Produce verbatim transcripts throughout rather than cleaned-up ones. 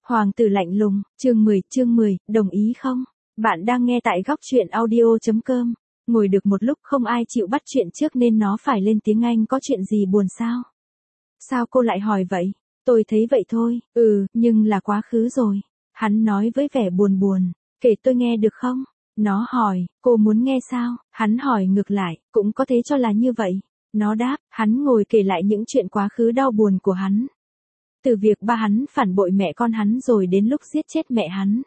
Hoàng tử lạnh lùng, chương mười, chương mười, đồng ý không? Bạn đang nghe tại góc truyện audio.com. Ngồi được một lúc không ai chịu bắt chuyện trước nên nó phải lên tiếng Anh, có chuyện gì buồn sao? Sao cô lại hỏi vậy? Tôi thấy vậy thôi, ừ, nhưng là quá khứ rồi. Hắn nói với vẻ buồn buồn, kể tôi nghe được không? Nó hỏi, cô muốn nghe sao? Hắn hỏi ngược lại, cũng có thể cho là như vậy. Nó đáp, hắn ngồi kể lại những chuyện quá khứ đau buồn của hắn. Từ việc ba hắn phản bội mẹ con hắn rồi đến lúc giết chết mẹ hắn.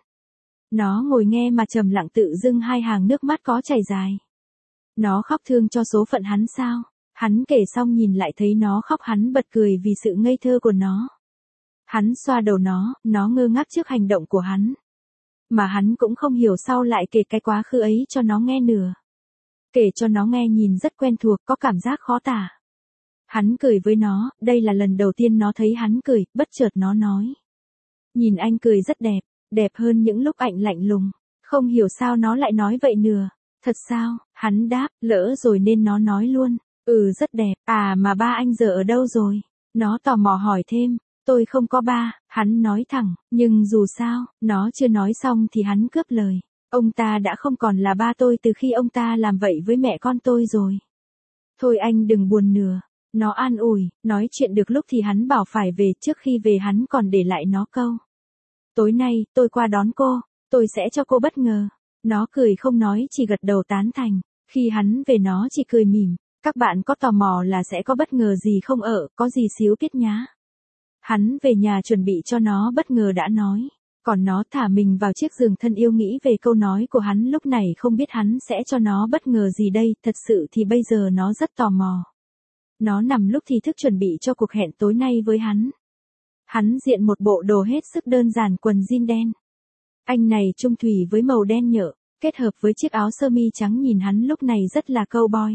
Nó ngồi nghe mà trầm lặng, tự dưng hai hàng nước mắt có chảy dài. Nó khóc thương cho số phận hắn sao? Hắn kể xong nhìn lại thấy nó khóc, hắn bật cười vì sự ngây thơ của nó. Hắn xoa đầu nó, nó ngơ ngác trước hành động của hắn. Mà hắn cũng không hiểu sao lại kể cái quá khứ ấy cho nó nghe nữa. Kể cho nó nghe nhìn rất quen thuộc, có cảm giác khó tả. Hắn cười với nó, đây là lần đầu tiên nó thấy hắn cười, bất chợt nó nói. Nhìn anh cười rất đẹp, đẹp hơn những lúc anh lạnh lùng. Không hiểu sao nó lại nói vậy nữa. Thật sao? Hắn đáp, lỡ rồi nên nó nói luôn. Ừ, rất đẹp. À mà ba anh giờ ở đâu rồi? Nó tò mò hỏi thêm. Tôi không có ba, hắn nói thẳng, nhưng dù sao, nó chưa nói xong thì hắn cướp lời. Ông ta đã không còn là ba tôi từ khi ông ta làm vậy với mẹ con tôi rồi. Thôi anh đừng buồn nữa. Nó an ủi, nói chuyện được lúc thì hắn bảo phải về, trước khi về hắn còn để lại nó câu. Tối nay, tôi qua đón cô, tôi sẽ cho cô bất ngờ. Nó cười không nói, chỉ gật đầu tán thành. Khi hắn về nó chỉ cười mỉm. Các bạn có tò mò là sẽ có bất ngờ gì không ở, có gì xíu biết nhá. Hắn về nhà chuẩn bị cho nó bất ngờ đã nói. Còn nó thả mình vào chiếc giường thân yêu nghĩ về câu nói của hắn lúc này, không biết hắn sẽ cho nó bất ngờ gì đây, thật sự thì bây giờ nó rất tò mò. Nó nằm lúc thì thức chuẩn bị cho cuộc hẹn tối nay với hắn. Hắn diện một bộ đồ hết sức đơn giản, quần jean đen. Anh này trung thủy với màu đen nhợ, kết hợp với chiếc áo sơ mi trắng nhìn hắn lúc này rất là cowboy.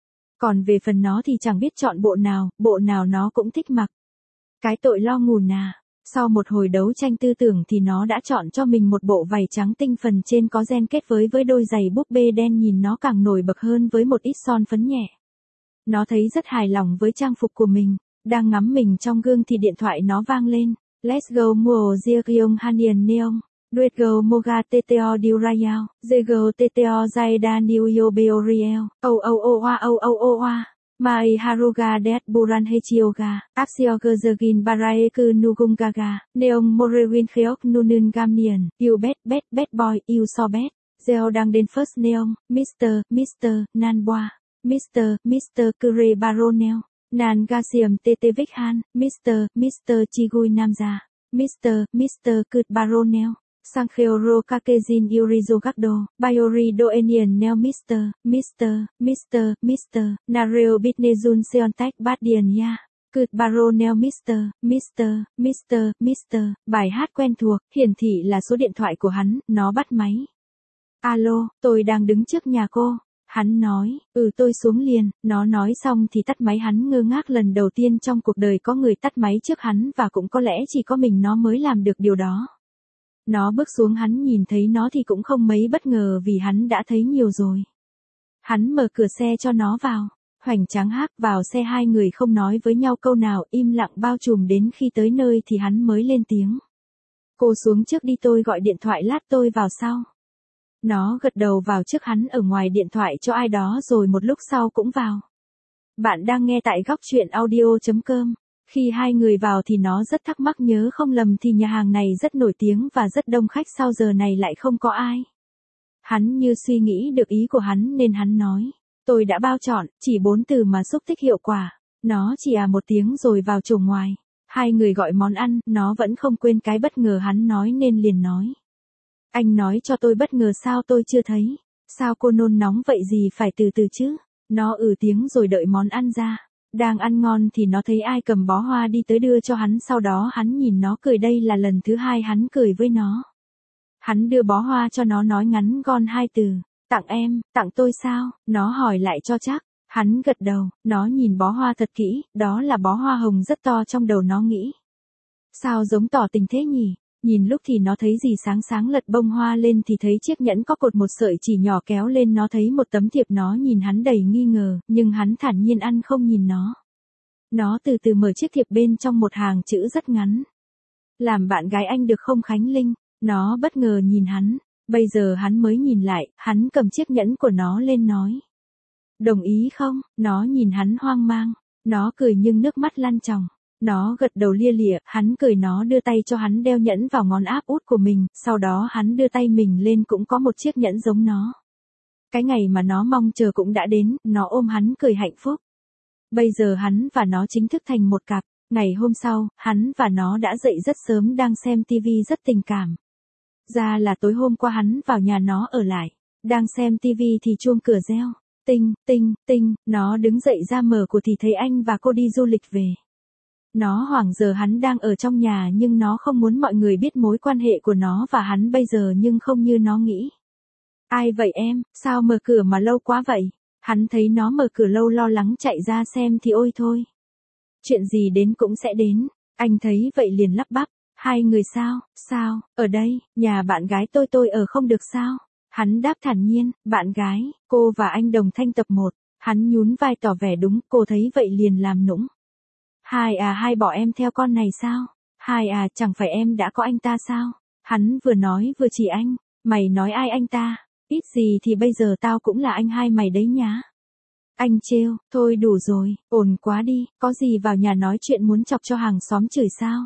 Còn về phần nó thì chẳng biết chọn bộ nào, bộ nào nó cũng thích mặc. Cái tội lo ngủ nà. Sau một hồi đấu tranh tư tưởng thì nó đã chọn cho mình một bộ váy trắng tinh, phần trên có ren kết với với đôi giày búp bê đen, nhìn nó càng nổi bật hơn với một ít son phấn nhẹ. Nó thấy rất hài lòng với trang phục của mình, đang ngắm mình trong gương thì điện thoại nó vang lên. Let's go mua Jeong Hanian Neon. Duet go moga teteo diu rayao. Jego teteo zaida new yo beoriel. Oh oh oh wa oh oh oh wa. Mai haruga deat buran hechioga. Apsioga zergin baraeku nugungaga. Neon morewin kheok nunun gamnian. You bet bet bet boy you so bet. Zeo đang đến first neon. Mister Mister Nanboa. Mister Mister Kure Baronel, Nan Gasium Tete Vikhan, Mister Mister Chigui Namza, Mister Mister Kut Baronel, Sankheo Kakejin Yurizo Gakdo, Biori Doenian Neo Mister Mister Mister Mister Nareo Bitnezun Seontak Badian Ya, Kut Baronel Mister Mister Mister Mister. Bài hát quen thuộc, hiển thị là số điện thoại của hắn, nó bắt máy. Alo, tôi đang đứng trước nhà cô. Hắn nói, ừ tôi xuống liền. Nó nói xong thì tắt máy. Hắn ngơ ngác, lần đầu tiên trong cuộc đời có người tắt máy trước hắn, và cũng có lẽ chỉ có mình nó mới làm được điều đó. Nó bước xuống, hắn nhìn thấy nó thì cũng không mấy bất ngờ vì hắn đã thấy nhiều rồi. Hắn mở cửa xe cho nó vào. Hoành tráng hác vào xe, hai người không nói với nhau câu nào, im lặng bao trùm, đến khi tới nơi thì hắn mới lên tiếng. Cô xuống trước đi, tôi gọi điện thoại lát tôi vào sau. Nó gật đầu vào trước, hắn ở ngoài điện thoại cho ai đó rồi một lúc sau cũng vào. Bạn đang nghe tại góc truyện audio.com. Khi hai người vào thì nó rất thắc mắc, nhớ không lầm thì nhà hàng này rất nổi tiếng và rất đông khách, sao giờ này lại không có ai. Hắn như suy nghĩ được ý của hắn nên hắn nói. Tôi đã bao chọn, chỉ bốn từ mà xúc tích hiệu quả. Nó chỉ à một tiếng rồi vào chầu ngoài. Hai người gọi món ăn, nó vẫn không quên cái bất ngờ hắn nói nên liền nói. Anh nói cho tôi bất ngờ sao tôi chưa thấy? Sao cô nôn nóng vậy, gì phải từ từ chứ? Nó ừ tiếng rồi đợi món ăn ra. Đang ăn ngon thì nó thấy ai cầm bó hoa đi tới đưa cho hắn, sau đó hắn nhìn nó cười, đây là lần thứ hai hắn cười với nó. Hắn đưa bó hoa cho nó, nói ngắn gọn hai từ. Tặng em, tặng tôi sao? Nó hỏi lại cho chắc. Hắn gật đầu, nó nhìn bó hoa thật kỹ, đó là bó hoa hồng rất to, trong đầu nó nghĩ. Sao giống tỏ tình thế nhỉ? Nhìn lúc thì nó thấy gì sáng sáng, lật bông hoa lên thì thấy chiếc nhẫn có cột một sợi chỉ nhỏ, kéo lên nó thấy một tấm thiệp. Nó nhìn hắn đầy nghi ngờ, nhưng hắn thản nhiên ăn không nhìn nó. Nó từ từ mở chiếc thiệp, bên trong một hàng chữ rất ngắn. làm bạn gái anh được không Khánh Linh? Nó bất ngờ nhìn hắn, bây giờ hắn mới nhìn lại, hắn cầm chiếc nhẫn của nó lên nói. Đồng ý không? Nó nhìn hắn hoang mang, nó cười nhưng nước mắt lăn tròng. Nó gật đầu lia lịa, hắn cười nó đưa tay cho hắn đeo nhẫn vào ngón áp út của mình, sau đó hắn đưa tay mình lên cũng có một chiếc nhẫn giống nó. Cái ngày mà nó mong chờ cũng đã đến, nó ôm hắn cười hạnh phúc. Bây giờ hắn và nó chính thức thành một cặp. Ngày hôm sau, hắn và nó đã dậy rất sớm đang xem tivi rất tình cảm. Ra là tối hôm qua hắn vào nhà nó ở lại. Đang xem tivi thì chuông cửa reo. Tinh, tinh, tinh, nó đứng dậy ra mở cửa thì thấy anh và cô đi du lịch về. Nó hoảng giờ hắn đang ở trong nhà nhưng nó không muốn mọi người biết mối quan hệ của nó và hắn bây giờ nhưng không như nó nghĩ. Ai vậy em, sao mở cửa mà lâu quá vậy? Hắn thấy nó mở cửa lâu lo lắng chạy ra xem thì ôi thôi. Chuyện gì đến cũng sẽ đến, anh thấy vậy liền lắp bắp, hai người sao, sao, ở đây, nhà bạn gái tôi tôi ở không được sao? Hắn đáp thản nhiên, bạn gái, cô và anh đồng thanh tập một, hắn nhún vai tỏ vẻ đúng, cô thấy vậy liền làm nũng. Hai à hai bỏ em theo con này sao? Hai à chẳng phải em đã có anh ta sao? Hắn vừa nói vừa chỉ anh, mày nói ai anh ta? Ít gì thì bây giờ tao cũng là anh hai mày đấy nhá. Anh trêu, thôi đủ rồi, ổn quá đi, có gì vào nhà nói chuyện muốn chọc cho hàng xóm chửi sao?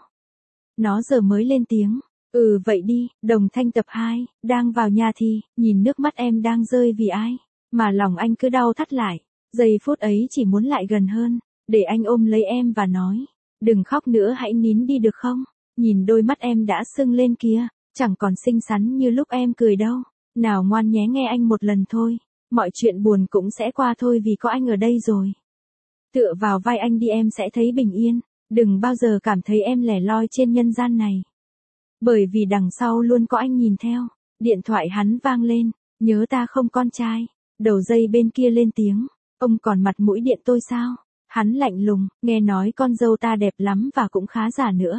Nó giờ mới lên tiếng, ừ vậy đi, đồng thanh tập hai, đang vào nhà thì, nhìn nước mắt em đang rơi vì ai, mà lòng anh cứ đau thắt lại, giây phút ấy chỉ muốn lại gần hơn, để anh ôm lấy em và nói, đừng khóc nữa hãy nín đi được không, nhìn đôi mắt em đã sưng lên kìa, chẳng còn xinh xắn như lúc em cười đâu, nào ngoan nhé nghe anh một lần thôi. Mọi chuyện buồn cũng sẽ qua thôi vì có anh ở đây rồi. Tựa vào vai anh đi em sẽ thấy bình yên, đừng bao giờ cảm thấy em lẻ loi trên nhân gian này. Bởi vì đằng sau luôn có anh nhìn theo. Điện thoại hắn vang lên, nhớ ta không con trai. Đầu dây bên kia lên tiếng, ông còn mặt mũi điện tôi sao? Hắn lạnh lùng, nghe nói con dâu ta đẹp lắm và cũng khá giả nữa.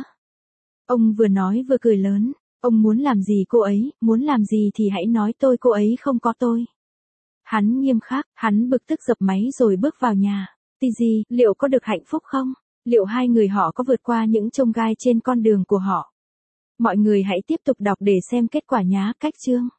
Ông vừa nói vừa cười lớn, ông muốn làm gì cô ấy, muốn làm gì thì hãy nói tôi cô ấy không có tôi. Hắn nghiêm khắc, hắn bực tức dập máy rồi bước vào nhà. Tì gì, liệu có được hạnh phúc không? Liệu hai người họ có vượt qua những chông gai trên con đường của họ? Mọi người hãy tiếp tục đọc để xem kết quả nhá. Cách chương